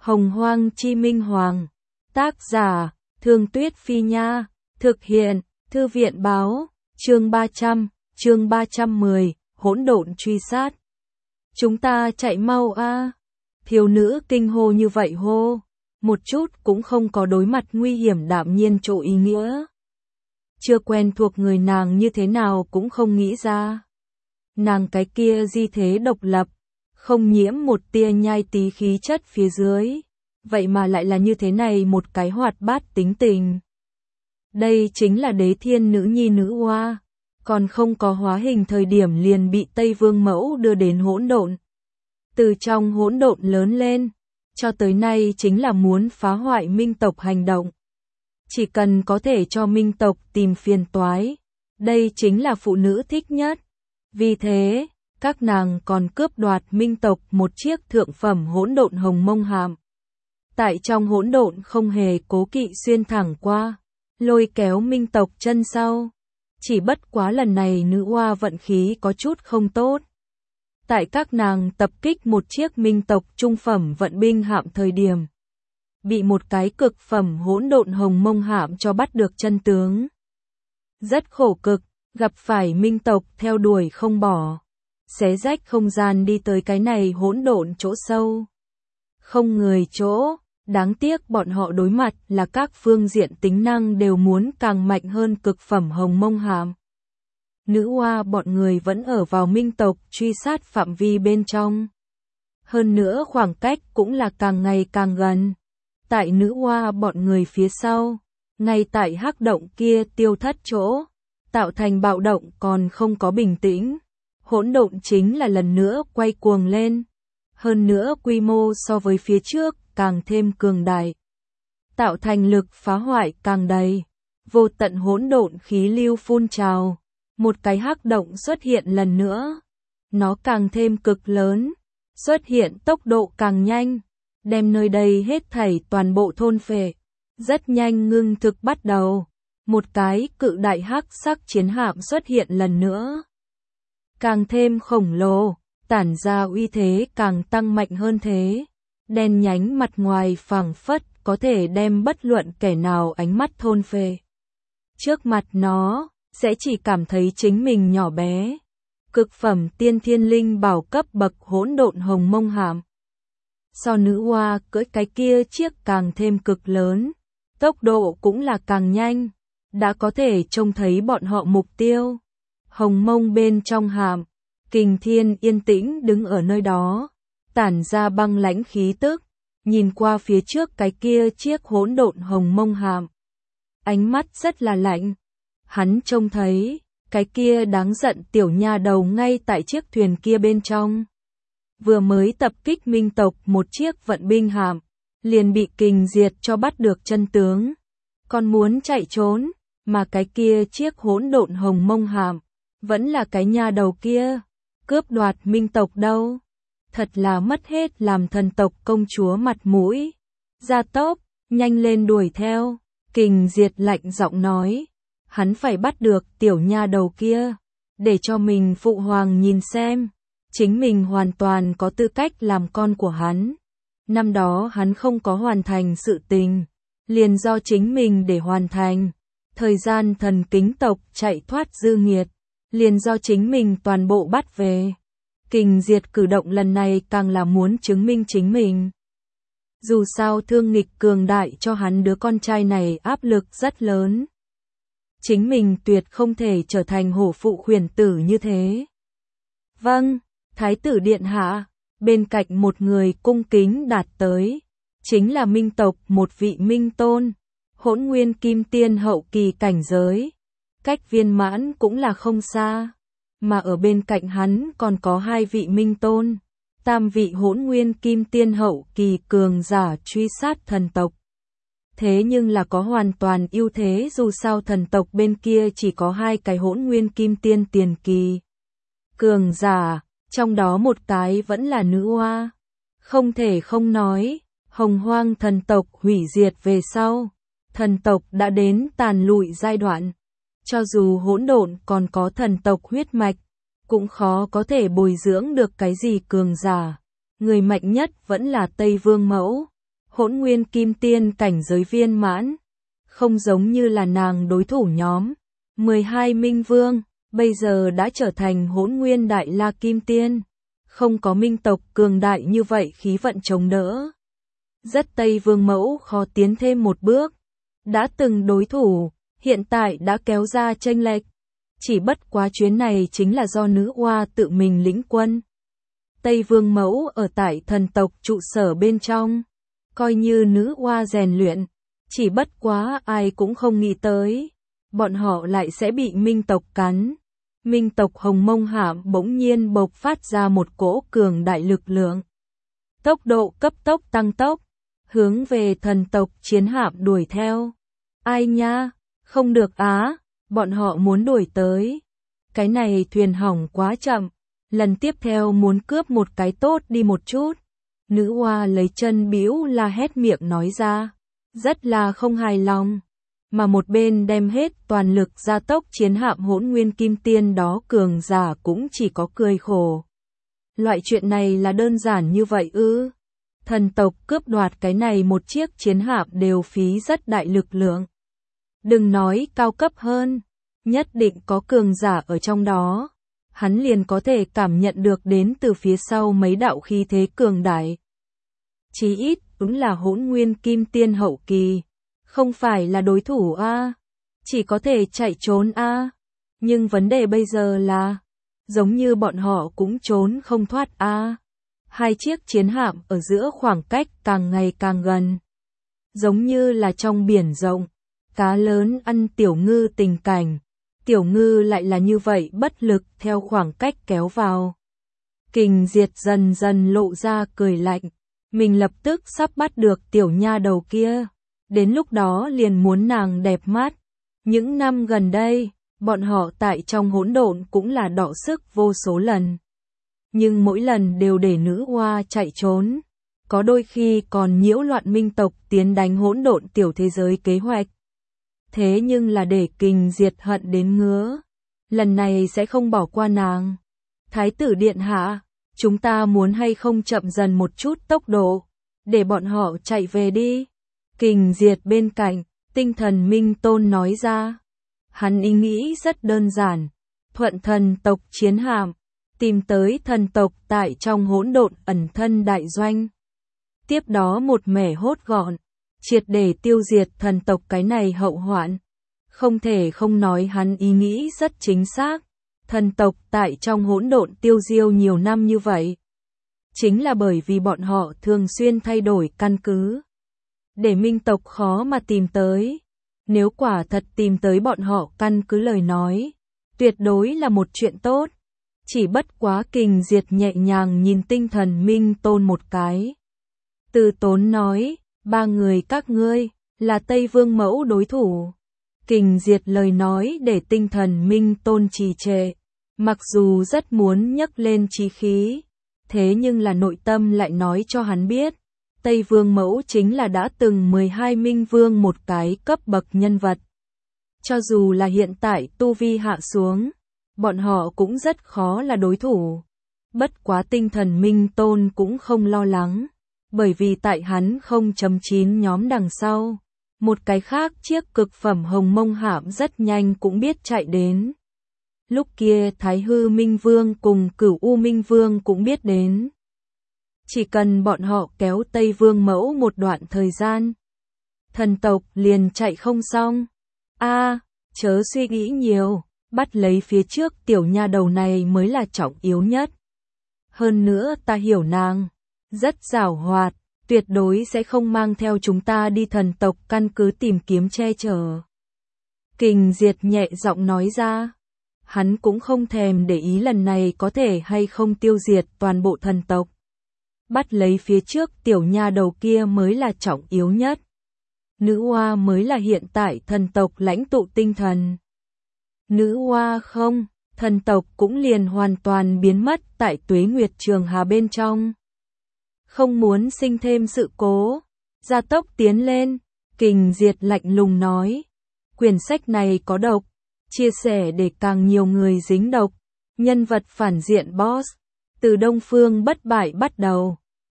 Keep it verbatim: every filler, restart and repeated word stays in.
Hồng Hoang Chi Minh Hoàng. Tác giả, Thương Tuyết Phi Nha. Thực hiện, Thư viện Báo. Chương ba trăm, chương ba trăm mười, hỗn độn truy sát. Chúng ta chạy mau a. Thiếu nữ kinh hô như vậy hô. Một chút cũng không có đối mặt nguy hiểm đạm nhiên chỗ ý nghĩa. Chưa quen thuộc người nàng như thế nào cũng không nghĩ ra. Nàng cái kia di thế độc lập, không nhiễm một tia nhai tí khí chất phía dưới. Vậy mà lại là như thế này một cái hoạt bát tính tình. Đây chính là đế thiên nữ nhi nữ hoa. Còn không có hóa hình thời điểm liền bị Tây Vương Mẫu đưa đến hỗn độn. Từ trong hỗn độn lớn lên, cho tới nay chính là muốn phá hoại minh tộc hành động. Chỉ cần có thể cho minh tộc tìm phiền toái, đây chính là phụ nữ thích nhất. Vì thế, các nàng còn cướp đoạt minh tộc một chiếc thượng phẩm hỗn độn hồng mông hạm. Tại trong hỗn độn không hề cố kỵ xuyên thẳng qua, lôi kéo minh tộc chân sau. Chỉ bất quá lần này nữ hoa vận khí có chút không tốt. Tại các nàng tập kích một chiếc minh tộc trung phẩm vận binh hạm thời điểm, bị một cái cực phẩm hỗn độn hồng mông hạm cho bắt được chân tướng. Rất khổ cực, gặp phải minh tộc theo đuổi không bỏ, xé rách không gian đi tới cái này hỗn độn chỗ sâu. Không người chỗ, đáng tiếc bọn họ đối mặt là các phương diện tính năng đều muốn càng mạnh hơn cực phẩm hồng mông hạm. Nữ hoa bọn người vẫn ở vào minh tộc truy sát phạm vi bên trong. Hơn nữa khoảng cách cũng là càng ngày càng gần. Tại nữ hoa bọn người phía sau, ngay tại hắc động kia tiêu thất chỗ, tạo thành bạo động còn không có bình tĩnh. Hỗn độn chính là lần nữa quay cuồng lên. Hơn nữa quy mô so với phía trước càng thêm cường đại. Tạo thành lực phá hoại càng đầy. Vô tận hỗn độn khí lưu phun trào. Một cái hắc động xuất hiện lần nữa. Nó càng thêm cực lớn. Xuất hiện tốc độ càng nhanh. Đem nơi đây hết thảy toàn bộ thôn phệ. Rất nhanh ngưng thực bắt đầu. Một cái cự đại hắc sắc chiến hạm xuất hiện lần nữa. Càng thêm khổng lồ, tản ra uy thế càng tăng mạnh hơn thế. Đen nhánh mặt ngoài phảng phất có thể đem bất luận kẻ nào ánh mắt thôn phệ. Trước mặt nó, sẽ chỉ cảm thấy chính mình nhỏ bé. Cực phẩm tiên thiên linh bảo cấp bậc hỗn độn hồng mông hạm. So nữ hoa cưỡi cái kia chiếc càng thêm cực lớn. Tốc độ cũng là càng nhanh. Đã có thể trông thấy bọn họ mục tiêu. Hồng mông bên trong hạm. Kình Thiên yên tĩnh đứng ở nơi đó. Tản ra băng lãnh khí tức. Nhìn qua phía trước cái kia chiếc hỗn độn hồng mông hạm. Ánh mắt rất là lạnh. Hắn trông thấy, cái kia đáng giận tiểu nha đầu ngay tại chiếc thuyền kia bên trong. Vừa mới tập kích minh tộc một chiếc vận binh hạm, liền bị Kình Diệt cho bắt được chân tướng. Còn muốn chạy trốn, mà cái kia chiếc hỗn độn hồng mông hạm, vẫn là cái nha đầu kia, cướp đoạt minh tộc đâu. Thật là mất hết làm thần tộc công chúa mặt mũi. Gia tốc, nhanh lên đuổi theo. Kình Diệt lạnh giọng nói. Hắn phải bắt được tiểu nha đầu kia. Để cho mình phụ hoàng nhìn xem. Chính mình hoàn toàn có tư cách làm con của hắn. Năm đó hắn không có hoàn thành sự tình. Liền do chính mình để hoàn thành. Thời gian thần kính tộc chạy thoát dư nghiệt. Liền do chính mình toàn bộ bắt về. Kình Diệt cử động lần này càng là muốn chứng minh chính mình. Dù sao thương nghịch cường đại cho hắn đứa con trai này áp lực rất lớn. Chính mình tuyệt không thể trở thành hổ phụ khuyển tử như thế. Vâng, Thái tử điện hạ, bên cạnh một người cung kính đạt tới. Chính là minh tộc một vị minh tôn, hỗn nguyên kim tiên hậu kỳ cảnh giới. Cách viên mãn cũng là không xa. Mà ở bên cạnh hắn còn có hai vị minh tôn, tam vị hỗn nguyên kim tiên hậu kỳ cường giả truy sát thần tộc. Thế nhưng là có hoàn toàn ưu thế dù sao thần tộc bên kia chỉ có hai cái hỗn nguyên kim tiên tiền kỳ. Cường giả, trong đó một cái vẫn là nữ hoa. Không thể không nói, hồng hoang thần tộc hủy diệt về sau. Thần tộc đã đến tàn lụi giai đoạn. Cho dù hỗn độn còn có thần tộc huyết mạch, cũng khó có thể bồi dưỡng được cái gì cường giả. Người mạnh nhất vẫn là Tây Vương Mẫu. hỗn nguyên kim tiên cảnh giới viên mãn. Không giống như là nàng đối thủ nhóm mười hai minh vương, bây giờ đã trở thành hỗn nguyên đại la kim tiên. Không có minh tộc cường đại như vậy khí vận chống đỡ. Rất Tây Vương Mẫu khó tiến thêm một bước. Đã từng đối thủ, hiện tại đã kéo ra chênh lệch. Chỉ bất quá chuyến này chính là do nữ oa tự mình lĩnh quân. Tây Vương Mẫu ở tại thần tộc trụ sở bên trong. Coi như nữ oa rèn luyện. Chỉ bất quá ai cũng không nghĩ tới. Bọn họ lại sẽ bị minh tộc cắn. Minh tộc Hồng Mông Hạm bỗng nhiên bộc phát ra một cỗ cường đại lực lượng. Tốc độ cấp tốc tăng tốc. Hướng về thần tộc chiến hạm đuổi theo. Ai nha, không được á, bọn họ muốn đuổi tới. Cái này thuyền hỏng quá chậm, lần tiếp theo muốn cướp một cái tốt đi một chút. Nữ oa lấy chân bĩu la hét miệng nói ra, rất là không hài lòng. Mà một bên đem hết toàn lực gia tốc chiến hạm hỗn nguyên kim tiên đó cường giả cũng chỉ có cười khổ. Loại chuyện này là đơn giản như vậy ư? Thần tộc cướp đoạt cái này một chiếc chiến hạm đều phí rất đại lực lượng. Đừng nói cao cấp hơn, nhất định có cường giả ở trong đó. Hắn liền có thể cảm nhận được đến từ phía sau mấy đạo khí thế cường đại. Chí ít, đúng là hỗn nguyên kim tiên hậu kỳ. Không phải là đối thủ a, chỉ có thể chạy trốn a. Nhưng vấn đề bây giờ là, giống như bọn họ cũng trốn không thoát a. Hai chiếc chiến hạm ở giữa khoảng cách càng ngày càng gần. Giống như là trong biển rộng, cá lớn ăn tiểu ngư tình cảnh. Tiểu ngư lại là như vậy bất lực theo khoảng cách kéo vào. Kình Diệt dần dần lộ ra cười lạnh. Mình lập tức sắp bắt được tiểu nha đầu kia. Đến lúc đó liền muốn nàng đẹp mắt. Những năm gần đây, bọn họ tại trong hỗn độn cũng là đọ sức vô số lần. Nhưng mỗi lần đều để nữ oa chạy trốn. Có đôi khi còn nhiễu loạn minh tộc tiến đánh hỗn độn tiểu thế giới kế hoạch. Thế nhưng là để Kình Diệt hận đến ngứa. Lần này sẽ không bỏ qua nàng. Thái tử điện hạ, chúng ta muốn hay không chậm dần một chút tốc độ, để bọn họ chạy về đi. Kình Diệt bên cạnh, tinh thần minh tôn nói ra. Hắn ý nghĩ rất đơn giản. Thuận thần tộc chiến hạm, tìm tới thần tộc tại trong hỗn độn ẩn thân đại doanh. Tiếp đó một mẻ hốt gọn, triệt để tiêu diệt thần tộc cái này hậu hoạn. Không thể không nói hắn ý nghĩ rất chính xác. Thần tộc tại trong hỗn độn tiêu diêu nhiều năm như vậy. Chính là bởi vì bọn họ thường xuyên thay đổi căn cứ. Để minh tộc khó mà tìm tới. Nếu quả thật tìm tới bọn họ căn cứ lời nói, tuyệt đối là một chuyện tốt. Chỉ bất quá Kình Diệt nhẹ nhàng nhìn tinh thần minh tôn một cái. Từ tốn nói, ba người các ngươi, là Tây Vương Mẫu đối thủ. Kình Diệt lời nói để tinh thần minh tôn trì trệ. Mặc dù rất muốn nhấc lên chí khí, thế nhưng là nội tâm lại nói cho hắn biết. Tây Vương Mẫu chính là đã từng mười hai minh vương một cái cấp bậc nhân vật. Cho dù là hiện tại tu vi hạ xuống, bọn họ cũng rất khó là đối thủ. Bất quá tinh thần minh tôn cũng không lo lắng, bởi vì tại hắn không chấm chín nhóm đằng sau. Một cái khác chiếc cực phẩm hồng mông hạm rất nhanh cũng biết chạy đến. Lúc kia Thái Hư Minh Vương cùng Cửu U Minh Vương cũng biết đến. Chỉ cần bọn họ kéo Tây Vương Mẫu một đoạn thời gian, thần tộc liền chạy không xong. A, à, chớ suy nghĩ nhiều, bắt lấy phía trước tiểu nha đầu này mới là trọng yếu nhất. Hơn nữa ta hiểu nàng, rất giàu hoạt, tuyệt đối sẽ không mang theo chúng ta đi thần tộc căn cứ tìm kiếm che chở. Kình Diệt nhẹ giọng nói ra. Hắn cũng không thèm để ý lần này có thể hay không tiêu diệt toàn bộ thần tộc. Bắt lấy phía trước tiểu nha đầu kia mới là trọng yếu nhất. Nữ oa mới là hiện tại thần tộc lãnh tụ tinh thần. Nữ oa không, thần tộc cũng liền hoàn toàn biến mất tại Tuế Nguyệt Trường Hà bên trong. Không muốn sinh thêm sự cố, gia tốc tiến lên, Kình Diệt lạnh lùng nói. Quyển sách này có độc, chia sẻ để càng nhiều người dính độc. Nhân vật phản diện boss, từ Đông Phương bất bại bắt đầu.